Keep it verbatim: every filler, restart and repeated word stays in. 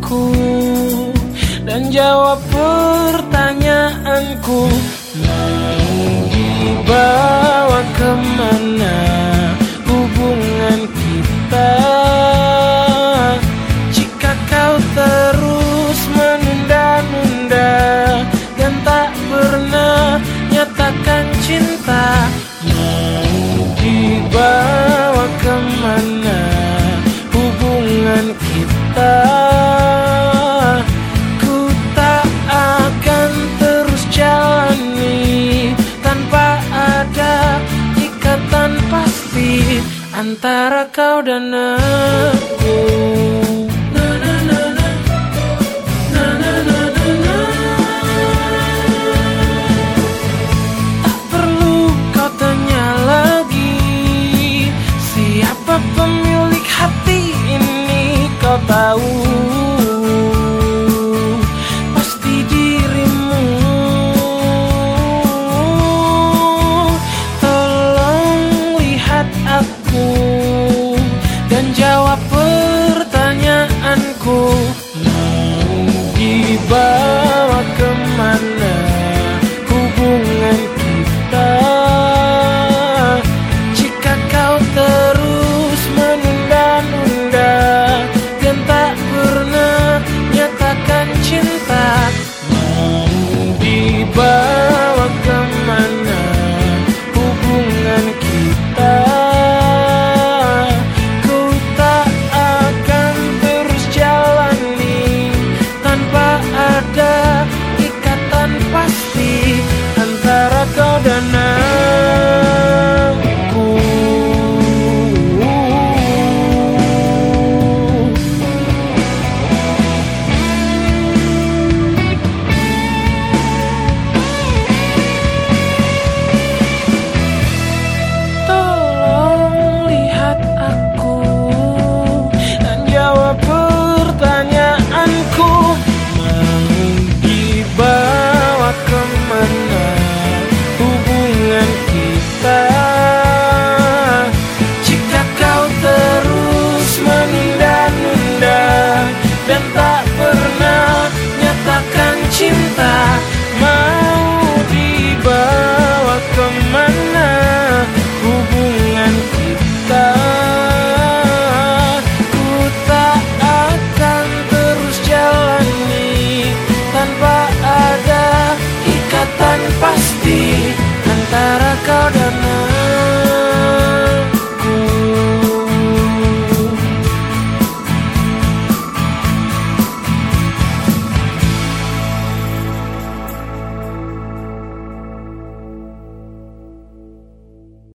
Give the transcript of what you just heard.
aku dan jawab pertanyaanku. Mau dibawa kemana hubungan kita jika kau terus menunda-nunda dan tak pernah nyatakan cinta? Mau dibawa kemana hubungan kita? Ku tak akan terus jalani tanpa ada ikatan pasti antara kau dan aku. Tak perlu kau tanya lagi siapa pemilik hati ini, kau tahu pasti dirimu. Tolong lihat aku dan jawab pertanyaanku.